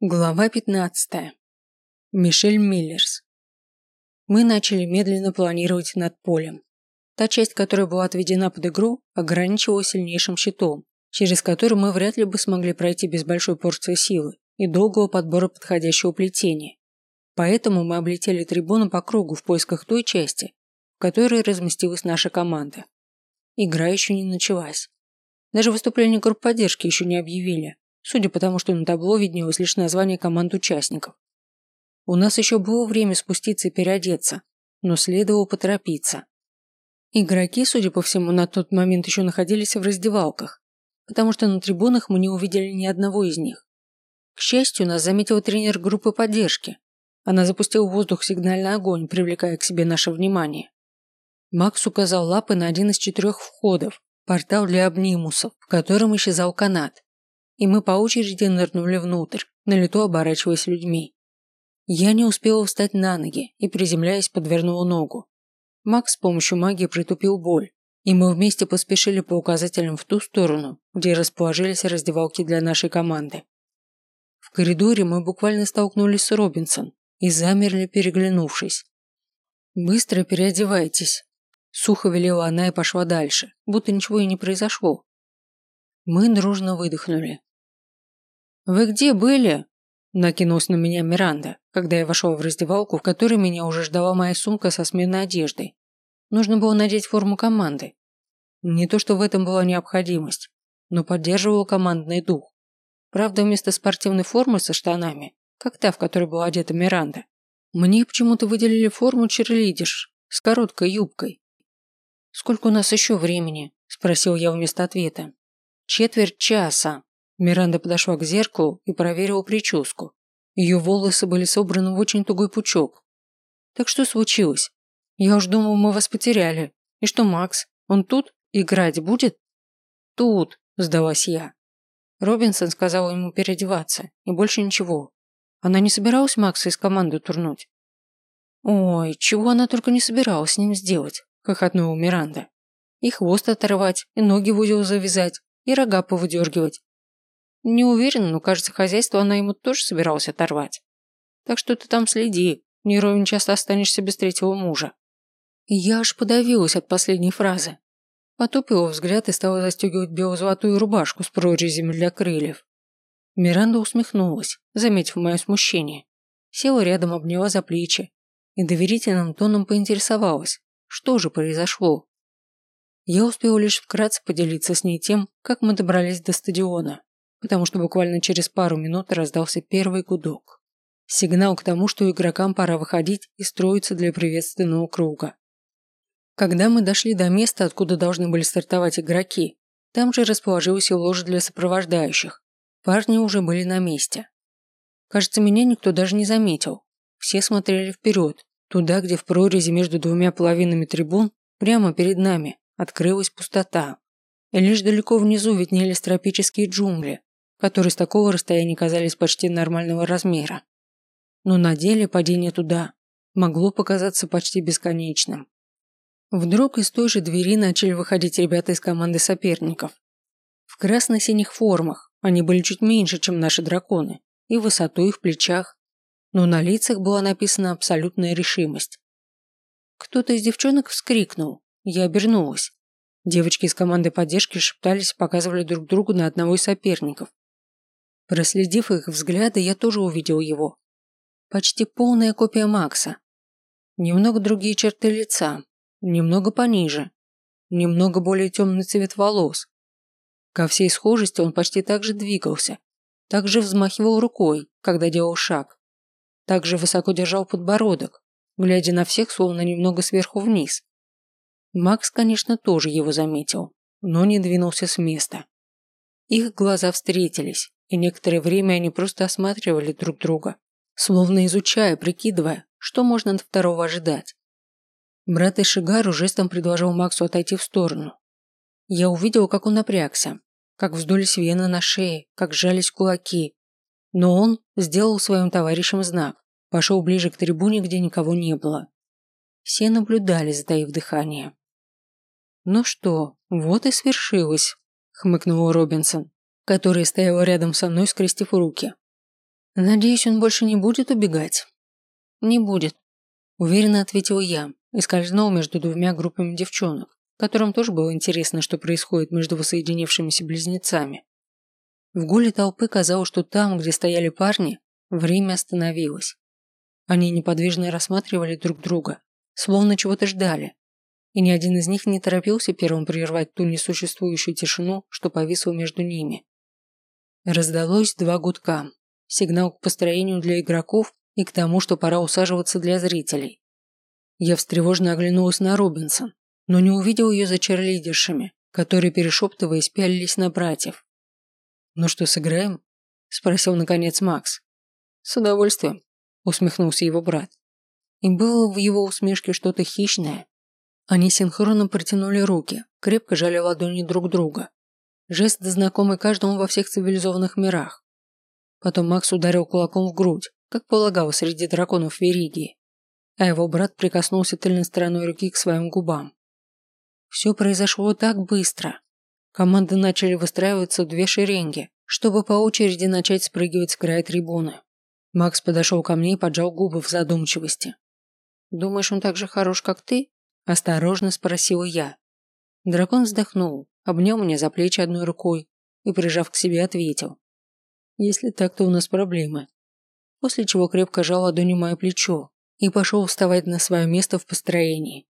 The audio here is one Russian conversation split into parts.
Глава 15. Мишель Миллерс. Мы начали медленно планировать над полем. Та часть, которая была отведена под игру, ограничивалась сильнейшим щитом, через который мы вряд ли бы смогли пройти без большой порции силы и долгого подбора подходящего плетения. Поэтому мы облетели трибуну по кругу в поисках той части, в которой разместилась наша команда. Игра еще не началась. Даже выступление групп поддержки еще не объявили. Судя по тому, что на табло виднелось лишь название команд участников. У нас еще было время спуститься и переодеться, но следовало поторопиться. Игроки, судя по всему, на тот момент еще находились в раздевалках, потому что на трибунах мы не увидели ни одного из них. К счастью, нас заметила тренер группы поддержки. Она запустила в воздух сигнальный огонь, привлекая к себе наше внимание. Макс указал лапы на один из 4 входов, портал для обнимусов, в котором исчезал канат. И мы по очереди нырнули внутрь, на лету оборачиваясь людьми. Я не успела встать на ноги и, приземляясь, подвернула ногу. Макс с помощью магии притупил боль, и мы вместе поспешили по указателям в ту сторону, где расположились раздевалки для нашей команды. В коридоре мы буквально столкнулись с Робинсон и замерли, переглянувшись. «Быстро переодевайтесь», – сухо велела она и пошла дальше, будто ничего и не произошло. Мы дружно выдохнули. «Вы где были?» – накинулась на меня Миранда, когда я вошел в раздевалку, в которой меня уже ждала моя сумка со сменной одеждой. Нужно было надеть форму команды. Не то, что в этом была необходимость, но поддерживал командный дух. Правда, вместо спортивной формы со штанами, как та, в которой была одета Миранда, мне почему-то выделили форму черлидерш с короткой юбкой. «Сколько у нас еще времени?» – спросил я вместо ответа. «Четверть часа». Миранда подошла к зеркалу и проверила прическу. Ее волосы были собраны в очень тугой пучок. «Так что случилось? Я уж думал, мы вас потеряли. И что, Макс? Он тут? Играть будет?» «Тут», – сдалась я. Робинсон сказала ему переодеваться, и больше ничего. Она не собиралась Макса из команды турнуть? «Ой, чего она только не собиралась с ним сделать», – хохотнула Миранда. «И хвост оторвать, и ноги в узел завязать, и рога повыдергивать. Не уверена, но, кажется, хозяйство она ему тоже собиралась оторвать. Так что ты там следи, не ровен часто останешься без третьего мужа». И я аж подавилась от последней фразы. Потупила взгляд и стала застегивать бело-золотую рубашку с прорезями для крыльев. Миранда усмехнулась, заметив мое смущение. Села рядом, обняла за плечи и доверительным тоном поинтересовалась, что же произошло. Я успела лишь вкратце поделиться с ней тем, как мы добрались до стадиона, потому что буквально через пару минут раздался первый гудок. Сигнал к тому, что игрокам пора выходить и строиться для приветственного круга. Когда мы дошли до места, откуда должны были стартовать игроки, там же расположилась и ложа для сопровождающих. Парни уже были на месте. Кажется, меня никто даже не заметил. Все смотрели вперед, туда, где в прорези между двумя половинами трибун, прямо перед нами, открылась пустота. И лишь далеко внизу виднелись тропические джунгли, которые с такого расстояния казались почти нормального размера. Но на деле падение туда могло показаться почти бесконечным. Вдруг из той же двери начали выходить ребята из команды соперников. В красно-синих формах они были чуть меньше, чем наши драконы, и высотой, и в плечах, но на лицах была написана абсолютная решимость. Кто-то из девчонок вскрикнул, я обернулась. Девочки из команды поддержки шептались и показывали друг другу на одного из соперников. Проследив их взгляды, я тоже увидел его. Почти полная копия Макса. Немного другие черты лица, немного пониже, немного более темный цвет волос. Ко всей схожести он почти так же двигался, так же взмахивал рукой, когда делал шаг, так же высоко держал подбородок, глядя на всех словно немного сверху вниз. Макс, конечно, тоже его заметил, но не двинулся с места. Их глаза встретились, и некоторое время они просто осматривали друг друга, словно изучая, прикидывая, что можно от второго ожидать. Брат Ишигару жестом предложил Максу отойти в сторону. Я увидел, как он напрягся, как вздулись вены на шее, как сжались кулаки. Но он сделал своим товарищам знак, пошел ближе к трибуне, где никого не было. Все наблюдали, затаив дыхание. «Ну что, вот и свершилось», – хмыкнула Робинсон, которая стояла рядом со мной, скрестив руки. Надеюсь, он больше не будет убегать? Не будет, уверенно ответила я и скользнула между двумя группами девчонок, которым тоже было интересно, что происходит между воссоединившимися близнецами. В гуле толпы казалось, что там, где стояли парни, время остановилось. Они неподвижно рассматривали друг друга, словно чего-то ждали, и ни один из них не торопился первым прервать ту несуществующую тишину, что повисла между ними. Раздалось 2 гудка, сигнал к построению для игроков и к тому, что пора усаживаться для зрителей. Я встревоженно оглянулась на Робинсон, но не увидел ее за черлидершами, которые, перешептываясь, пялились на братьев. «Ну что, сыграем?» – спросил наконец Макс. «С удовольствием», – усмехнулся его брат. И было в его усмешке что-то хищное. Они синхронно протянули руки, крепко жали ладони друг друга. Жест, знакомый каждому во всех цивилизованных мирах. Потом Макс ударил кулаком в грудь, как полагалось среди драконов Веригии, а его брат прикоснулся тыльной стороной руки к своим губам. Все произошло так быстро. Команды начали выстраиваться в 2 шеренги, чтобы по очереди начать спрыгивать с края трибуны. Макс подошел ко мне и поджал губы в задумчивости. «Думаешь, он так же хорош, как ты?» – осторожно спросила я. Дракон вздохнул, обнял меня за плечи одной рукой и, прижав к себе, ответил. «Если так, то у нас проблемы». После чего крепко жал ладонью мое плечо и пошел вставать на свое место в построении.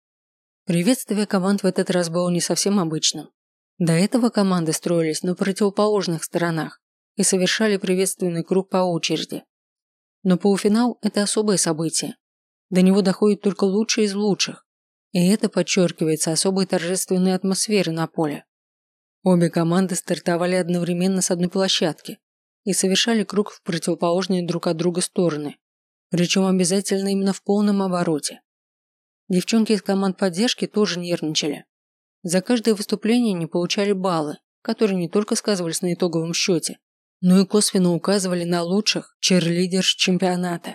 Приветствие команд в этот раз было не совсем обычным. До этого команды строились на противоположных сторонах и совершали приветственный круг по очереди. Но полуфинал – это особое событие. До него доходит только лучшие из лучших, и это подчеркивается особой торжественной атмосферой на поле. Обе команды стартовали одновременно с одной площадки и совершали круг в противоположные друг от друга стороны, причем обязательно именно в полном обороте. Девчонки из команд поддержки тоже нервничали. За каждое выступление они получали баллы, которые не только сказывались на итоговом счете, но и косвенно указывали на лучших черлидерш чемпионата.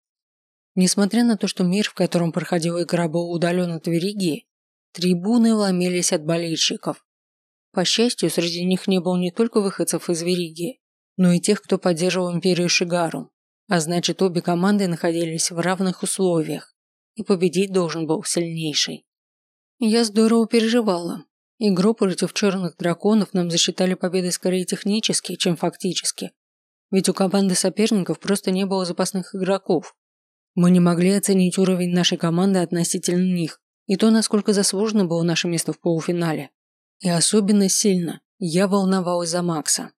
Несмотря на то, что мир, в котором проходила игра, был удален от Веригии, трибуны ломились от болельщиков. По счастью, среди них не было не только выходцев из Веригии, но и тех, кто поддерживал империю Шигару, а значит, обе команды находились в равных условиях, и победить должен был сильнейший. Я здорово переживала. Игру против черных драконов нам засчитали победой скорее технически, чем фактически, ведь у команды соперников просто не было запасных игроков. Мы не могли оценить уровень нашей команды относительно них и то, насколько заслуженно было наше место в полуфинале. И особенно сильно я волновалась за Макса.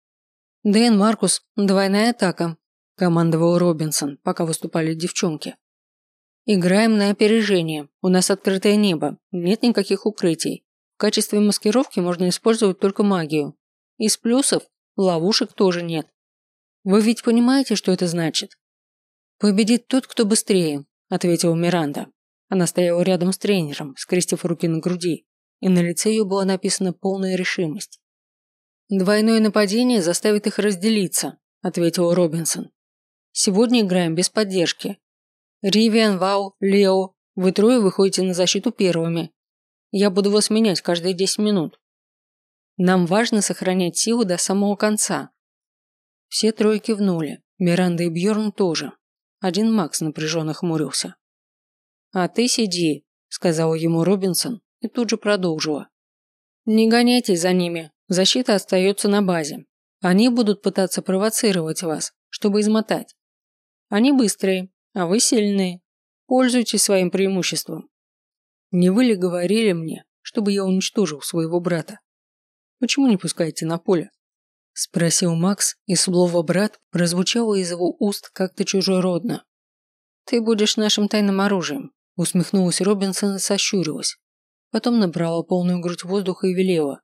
«Дэн, Маркус, двойная атака», – командовал Робинсон, пока выступали девчонки. «Играем на опережение. У нас открытое небо. Нет никаких укрытий. В качестве маскировки можно использовать только магию. Из плюсов ловушек тоже нет. Вы ведь понимаете, что это значит?» «Победит тот, кто быстрее», – ответила Миранда. Она стояла рядом с тренером, скрестив руки на груди, и на лице ее была написана полная решимость. «Двойное нападение заставит их разделиться», – ответил Робинсон. «Сегодня играем без поддержки. Ривиан, Вау, Лео, вы трое выходите на защиту первыми. Я буду вас менять каждые 10 минут. Нам важно сохранять силу до самого конца». Все трое кивнули, Миранда и Бьорн тоже. Один Макс напряженно хмурился. «А ты сиди», – сказала ему Робинсон и тут же продолжила. «Не гоняйтесь за ними, защита остается на базе. Они будут пытаться провоцировать вас, чтобы измотать. Они быстрые, а вы сильные. Пользуйтесь своим преимуществом. Не вы ли говорили мне, чтобы я уничтожил своего брата? Почему не пускаете на поле?» – спросил Макс, и слово «брат» прозвучало из его уст как-то чужеродно. «Ты будешь нашим тайным оружием», – усмехнулась Робинсон и сощурилась. Потом набрала полную грудь воздуха и велела.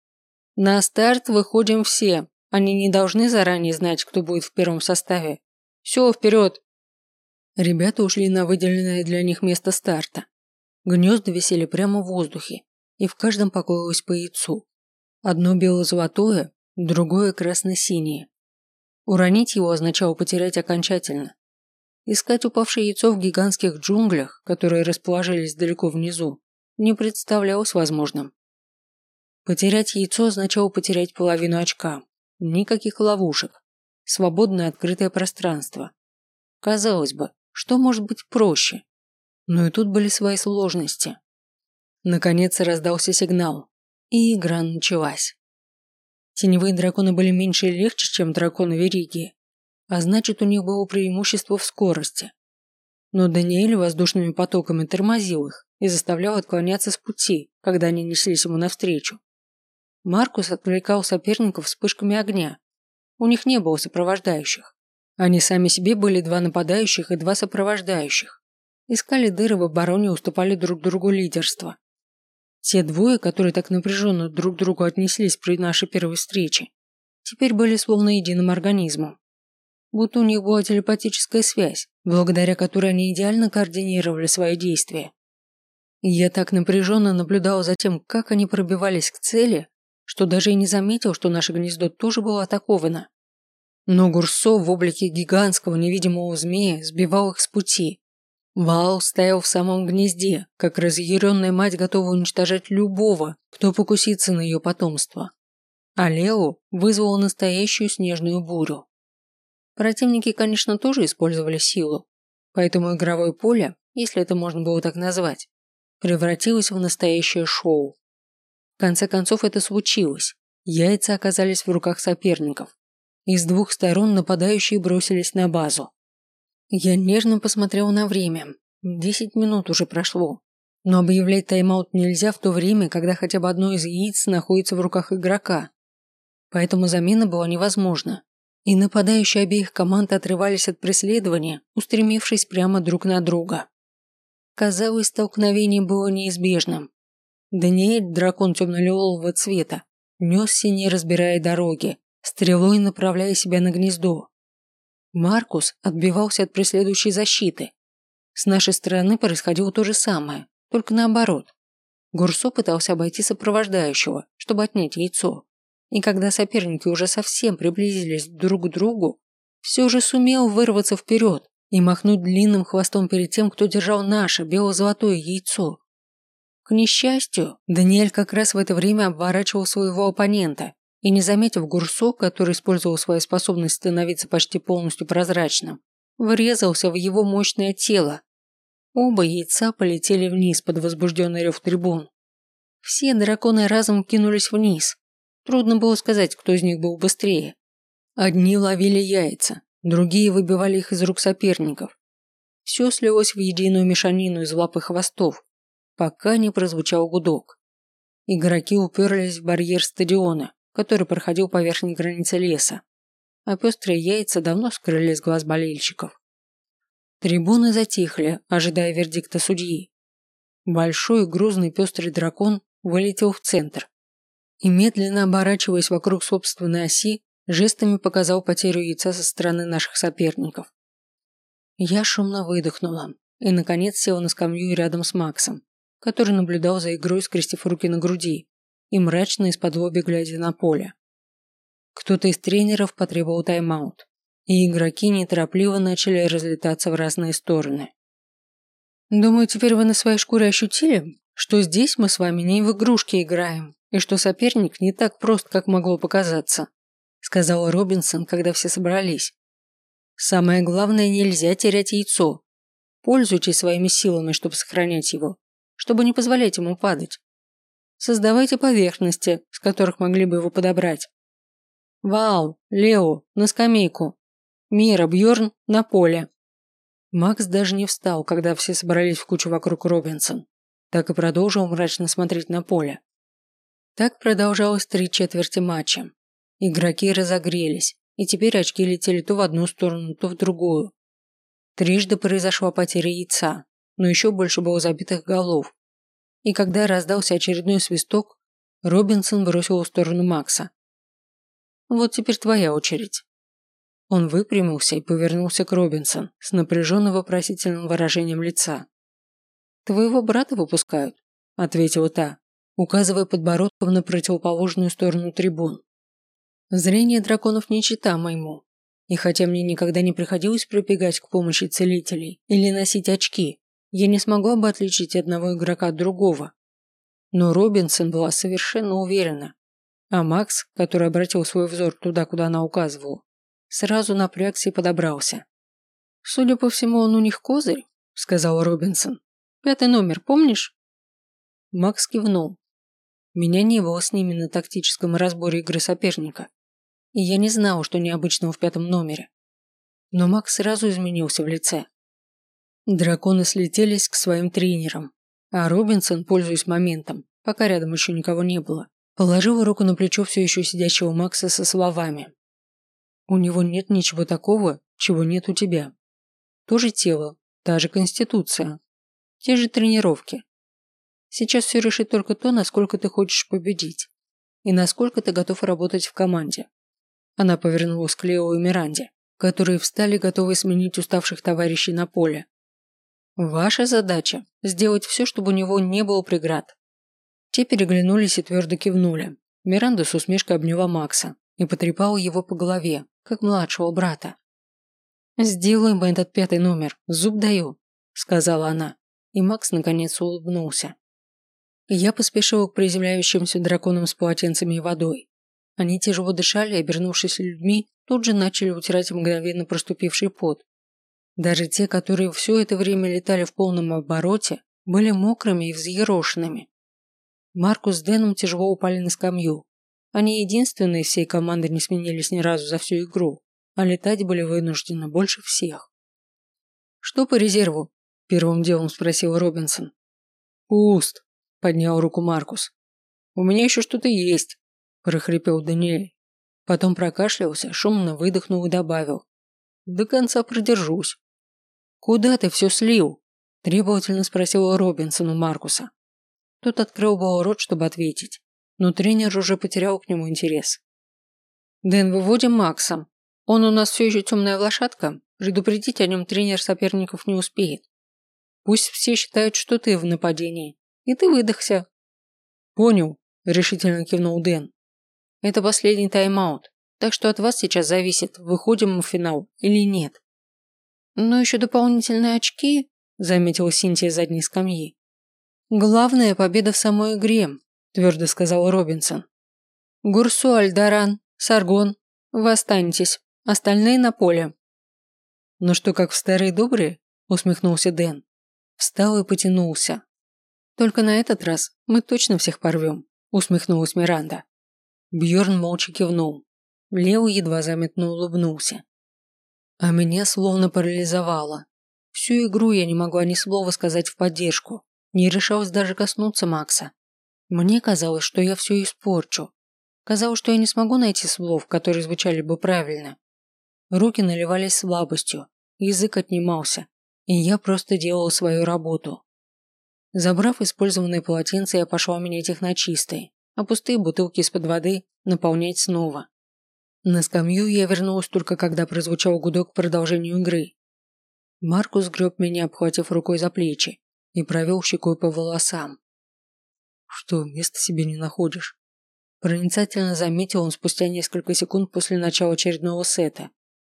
«На старт выходим все. Они не должны заранее знать, кто будет в первом составе. Все, вперед!» Ребята ушли на выделенное для них место старта. Гнезда висели прямо в воздухе, и в каждом покоилось по яйцу. Одно бело-золотое, другое красно-синее. Уронить его означало потерять окончательно. Искать упавшее яйцо в гигантских джунглях, которые расположились далеко внизу, не представлялось возможным. Потерять яйцо означало потерять половину очка. Никаких ловушек. свободное открытое пространство. Казалось бы, что может быть проще? Но и тут были свои сложности. Наконец раздался сигнал, и игра началась. Теневые драконы были меньше и легче, чем драконы Вериги, а значит, у них было преимущество в скорости. Но Даниэль воздушными потоками тормозил их и заставлял отклоняться с пути, когда они неслись ему навстречу. Маркус отвлекал соперников вспышками огня. У них не было сопровождающих. Они сами себе были 2 нападающих и 2 сопровождающих. Искали дыры в обороне и уступали друг другу лидерство. Те двое, которые так напряженно друг к другу отнеслись при нашей первой встрече, теперь были словно единым организмом. Будто у них была телепатическая связь, благодаря которой они идеально координировали свои действия. И я так напряженно наблюдал за тем, как они пробивались к цели, что даже и не заметил, что наше гнездо тоже было атаковано. Но Гурсо в облике гигантского невидимого змея сбивал их с пути. Ваал стоял в самом гнезде, как разъяренная мать, готова уничтожать любого, кто покусится на ее потомство. А Лео вызвал настоящую снежную бурю. Противники, конечно, тоже использовали силу, поэтому игровое поле, если это можно было так назвать, превратилось в настоящее шоу. В конце концов это случилось. Яйца оказались в руках соперников. И с 2 сторон нападающие бросились на базу. Я нежно посмотрел на время. 10 минут уже прошло. Но объявлять тайм-аут нельзя в то время, когда хотя бы одно из яиц находится в руках игрока. Поэтому замена была невозможна. И нападающие обеих команд отрывались от преследования, устремившись прямо друг на друга. Казалось, столкновение было неизбежным. Даниэль, дракон темно-лилового цвета, несся, не разбирая дороги, стрелой направляя себя на гнездо. Маркус отбивался от преследующей защиты. С нашей стороны происходило то же самое, только наоборот. Гурсо пытался обойти сопровождающего, чтобы отнять яйцо. И когда соперники уже совсем приблизились друг к другу, все же сумел вырваться вперед и махнуть длинным хвостом перед тем, кто держал наше бело-золотое яйцо. К несчастью, Даниэль как раз в это время обворачивал своего оппонента и, не заметив Гурсо, который использовал свою способность становиться почти полностью прозрачным, врезался в его мощное тело. Оба яйца полетели вниз под возбужденный рев трибун. Все драконы разом кинулись вниз. Трудно было сказать, кто из них был быстрее. Одни ловили яйца, другие выбивали их из рук соперников. Все слилось в единую мешанину из лап и хвостов, пока не прозвучал гудок. Игроки уперлись в барьер стадиона, который проходил по верхней границе леса, а пестрые яйца давно скрыли с глаз болельщиков. Трибуны затихли, ожидая вердикта судьи. Большой грузный пестрый дракон вылетел в центр и, медленно оборачиваясь вокруг собственной оси, жестами показал потерю яйца со стороны наших соперников. Я шумно выдохнула и, наконец, села на скамью рядом с Максом, который наблюдал за игрой, скрестив руки на груди и мрачно из-под-лобья глядя на поле. Кто-то из тренеров потребовал тайм-аут, и игроки неторопливо начали разлетаться в разные стороны. «Думаю, теперь вы на своей шкуре ощутили, что здесь мы с вами не в игрушки играем, и что соперник не так прост, как могло показаться», сказал Робинсон, когда все собрались. «Самое главное, нельзя терять яйцо. Пользуйтесь своими силами, чтобы сохранять его, чтобы не позволять ему падать. Создавайте поверхности, с которых могли бы его подобрать. Ваал, Лео, на скамейку. Мира, Бьорн, на поле». Макс даже не встал, когда все собрались в кучу вокруг Робинсон. Так и продолжил мрачно смотреть на поле. Так продолжалось 3/4 матча. Игроки разогрелись, и теперь очки летели то в одну сторону, то в другую. Трижды произошла потеря яйца, но еще больше было забитых голов. И когда раздался очередной свисток, Робинсон бросил в сторону Макса. «Вот теперь твоя очередь». Он выпрямился и повернулся к Робинсон с напряженно-вопросительным выражением лица. «Твоего брата выпускают», – ответила та, указывая подбородком на противоположную сторону трибун. Зрение драконов не чита моему, и хотя мне никогда не приходилось прибегать к помощи целителей или носить очки, я не смогла бы отличить одного игрока от другого. Но Робинсон была совершенно уверена, а Макс, который обратил свой взор туда, куда она указывала, сразу напрягся и подобрался. «Судя по всему, он у них козырь», – сказал Робинсон. «5 номер, помнишь?» Макс кивнул. Меня не было с ними на тактическом разборе игры соперника, и я не знал, что необычного в 5 номере. Но Макс сразу изменился в лице. Драконы слетелись к своим тренерам, а Робинсон, пользуясь моментом, пока рядом еще никого не было, положил руку на плечо все еще сидящего Макса со словами: «У него нет ничего такого, чего нет у тебя. То же тело, та же конституция, те же тренировки. Сейчас все решит только то, насколько ты хочешь победить и насколько ты готов работать в команде». Она повернулась к Лео и Миранде, которые встали, готовые сменить уставших товарищей на поле. «Ваша задача – сделать все, чтобы у него не было преград». Те переглянулись и твердо кивнули. Миранда с усмешкой обняла Макса и потрепала его по голове, как младшего брата. «Сделаем этот 5 номер, зуб даю», – сказала она, и Макс наконец улыбнулся. Я поспешила к приземляющимся драконам с полотенцами и водой. Они тяжело дышали, обернувшись людьми, тут же начали утирать мгновенно проступивший пот. Даже те, которые все это время летали в полном обороте, были мокрыми и взъерошенными. Маркус с Дэном тяжело упали на скамью. Они единственные всей команды не сменились ни разу за всю игру, а летать были вынуждены больше всех. «Что по резерву?» – первым делом спросил Робинсон. «Пуст», – поднял руку Маркус. «У меня еще что-то есть», – прохрипел Даниэль. Потом прокашлялся, шумно выдохнул и добавил: «До конца продержусь». «Куда ты все слил?» – требовательно спросил Робинсон у Маркуса. Тот открыл был рот, чтобы ответить, но тренер уже потерял к нему интерес. «Дэн, выводим Макса. Он у нас все еще темная лошадка, предупредить о нем тренер соперников не успеет. Пусть все считают, что ты в нападении, и ты выдохся». «Понял», – решительно кивнул Дэн. «Это последний тайм-аут, так что от вас сейчас зависит, выходим мы в финал или нет». «Но еще дополнительные очки», – заметила Синтия с задней скамьи. «Главная победа в самой игре», – твердо сказал Робинсон. «Гурсу, Альдаран, Саргон, вы останетесь, остальные на поле». «Ну что, как в старые добрые?» – усмехнулся Дэн. Встал и потянулся. «Только на этот раз мы точно всех порвем», – усмехнулась Миранда. Бьорн молча кивнул. Лео едва заметно улыбнулся. А меня словно парализовало. Всю игру я не могла ни слова сказать в поддержку, не решалась даже коснуться Макса. Мне казалось, что я все испорчу. Казалось, что я не смогу найти слов, которые звучали бы правильно. Руки наливались слабостью, язык отнимался, и я просто делала свою работу. Забрав использованные полотенца, я пошла менять их на чистые, а пустые бутылки из-под воды наполнять снова. На скамью я вернулась только когда прозвучал гудок к продолжению игры. Маркус греб меня, обхватив рукой за плечи, и провел щекой по волосам. «Что, места себе не находишь?» Проницательно заметил он спустя несколько секунд после начала очередного сета.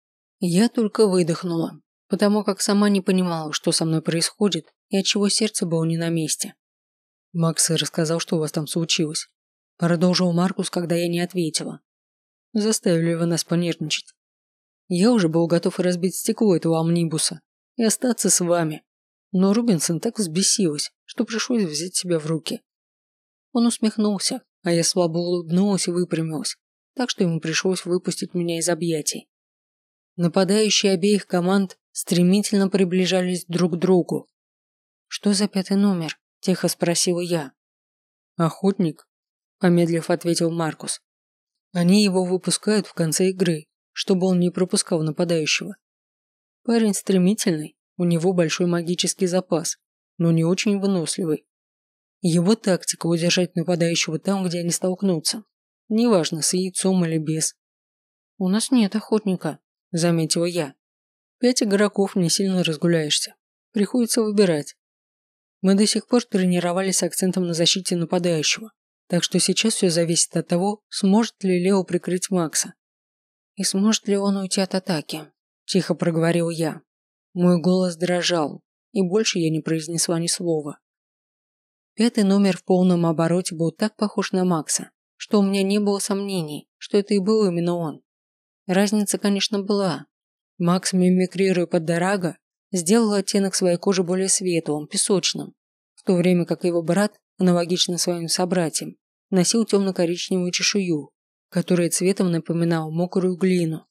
Я только выдохнула, потому как сама не понимала, что со мной происходит и отчего сердце было не на месте. «Макс рассказал, что у вас там случилось», – продолжил Маркус, когда я не ответила. «Заставили вы нас понервничать. Я уже был готов разбить стекло этого амнибуса и остаться с вами, но Робинсон так взбесилась, что пришлось взять себя в руки». Он усмехнулся, а я слабо улыбнулась и выпрямилась, так что ему пришлось выпустить меня из объятий. Нападающие обеих команд стремительно приближались друг к другу. «Что за 5 номер?» – тихо спросила я. «Охотник», – помедлив ответил Маркус. «Они его выпускают в конце игры, чтобы он не пропускал нападающего. Парень стремительный, у него большой магический запас, но не очень выносливый. Его тактика – удержать нападающего там, где они столкнутся, неважно, с яйцом или без». «У нас нет охотника», – заметила я. 5 игроков, не сильно разгуляешься. Приходится выбирать. Мы до сих пор тренировались с акцентом на защите нападающего, так что сейчас все зависит от того, сможет ли Лео прикрыть Макса. И сможет ли он уйти от атаки, тихо проговорил я. Мой голос дрожал, и больше я не произнесла ни слова. 5 номер в полном обороте был так похож на Макса, что у меня не было сомнений, что это и был именно он. Разница, конечно, была. Макс, мимикрируя под Дорага, сделал оттенок своей кожи более светлым, песочным, в то время как его брат, аналогично своим собратьям, носил темно-коричневую чешую, которая цветом напоминала мокрую глину.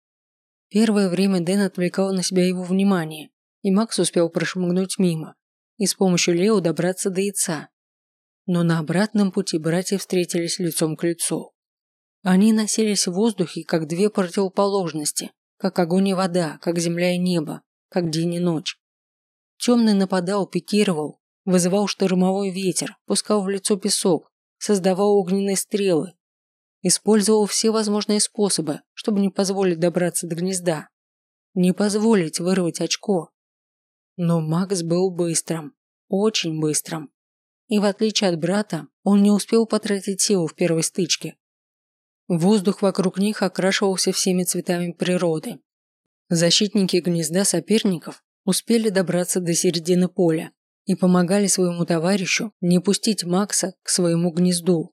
Первое время Дэн отвлекал на себя его внимание, и Макс успел прошмыгнуть мимо и с помощью Лео добраться до яйца. Но на обратном пути братья встретились лицом к лицу. Они носились в воздухе, как две противоположности, как огонь и вода, как земля и небо, как день и ночь. Темный нападал, пикировал, вызывал штормовой ветер, пускал в лицо песок, создавал огненные стрелы, использовал все возможные способы, чтобы не позволить добраться до гнезда, не позволить вырвать очко. Но Макс был быстрым, очень быстрым. И в отличие от брата, он не успел потратить силу в первой стычке. Воздух вокруг них окрашивался всеми цветами природы. Защитники гнезда соперников успели добраться до середины поля и помогали своему товарищу не пустить Макса к своему гнезду.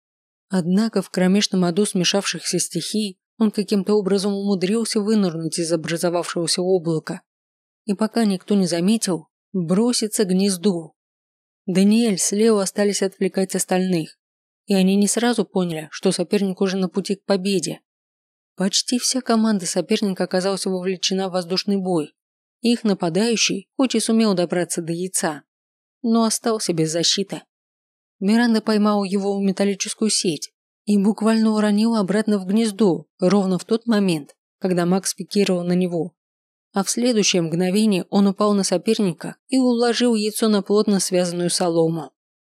Однако в кромешном аду смешавшихся стихий он каким-то образом умудрился вынырнуть из образовавшегося облака и, пока никто не заметил, броситься к гнезду. Даниэль с Лео остались отвлекать остальных, и они не сразу поняли, что соперник уже на пути к победе. Почти вся команда соперника оказалась вовлечена в воздушный бой, и их нападающий, хоть и сумел добраться до яйца, но остался без защиты. Миранда поймала его в металлическую сеть и буквально уронила обратно в гнездо ровно в тот момент, когда Макс пикировал на него. А в следующее мгновение он упал на соперника и уложил яйцо на плотно связанную солому.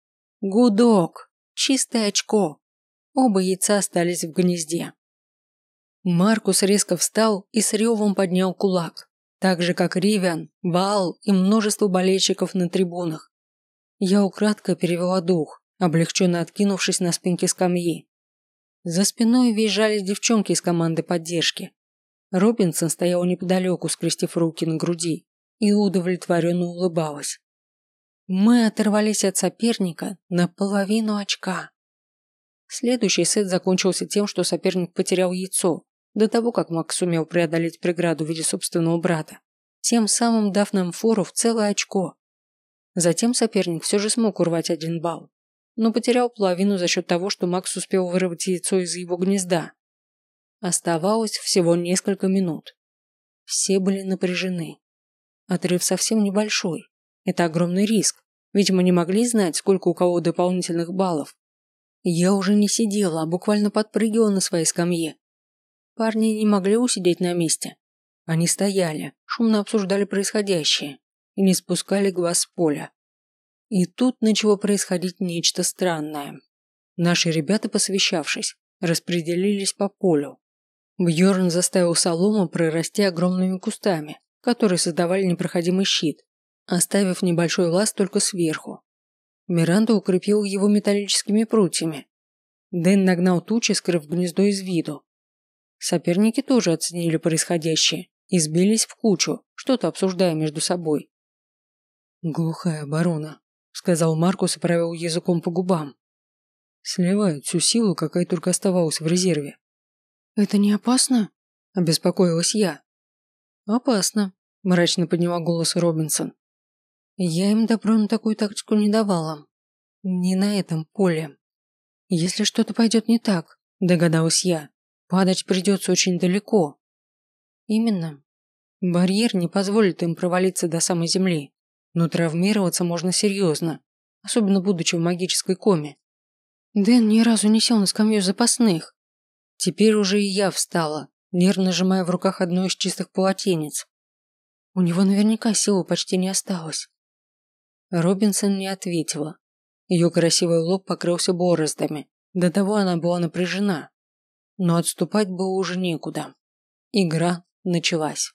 Гудок! Чистое очко! Оба яйца остались в гнезде. Маркус резко встал и с ревом поднял кулак, так же как Ривиан, Ваал и множество болельщиков на трибунах. Я украдкой перевела дух, облегченно откинувшись на спинке скамьи. За спиной визжали девчонки из команды поддержки. Робинсон стояла неподалеку, скрестив руки на груди, и удовлетворенно улыбалась. Мы оторвались от соперника на половину очка. Следующий сет закончился тем, что соперник потерял яйцо, до того, как Макс сумел преодолеть преграду в виде собственного брата, тем самым дав нам фору в целое очко. Затем соперник все же смог урвать 1 балл, но потерял половину за счет того, что Макс успел вырвать яйцо из его гнезда. Оставалось всего несколько минут. Все были напряжены. Отрыв совсем небольшой. Это огромный риск, ведь мы не могли знать, сколько у кого дополнительных баллов. Я уже не сидела, а буквально подпрыгивала на своей скамье. Парни не могли усидеть на месте. Они стояли, шумно обсуждали происходящее и не спускали глаз с поля. И тут начало происходить нечто странное. Наши ребята, посовещавшись, распределились по полю. Бьорн заставил солому прорасти огромными кустами, которые создавали непроходимый щит, оставив небольшой лаз только сверху. Миранда укрепил его металлическими прутьями. Дэн нагнал тучи, скрыв гнездо из виду. Соперники тоже оценили происходящее и сбились в кучу, что-то обсуждая между собой. «Глухая оборона», — сказал Маркус и провел языком по губам. «Сливают всю силу, какая только оставалась в резерве». «Это не опасно?» – обеспокоилась я. «Опасно», – мрачно подняла голос Робинсон. «Я им добро на такую тактику не давала. Не на этом поле. Если что-то пойдет не так, догадалась я, падать придется очень далеко». «Именно. Барьер не позволит им провалиться до самой земли, но травмироваться можно серьезно, особенно будучи в магической коме. Дэн ни разу не сел на скамью запасных. Теперь уже и я встала, нервно сжимая в руках одно из чистых полотенец. У него наверняка силы почти не осталось». Робинсон не ответила. Ее красивый лоб покрылся бороздами. До того она была напряжена. Но отступать было уже некуда. Игра началась.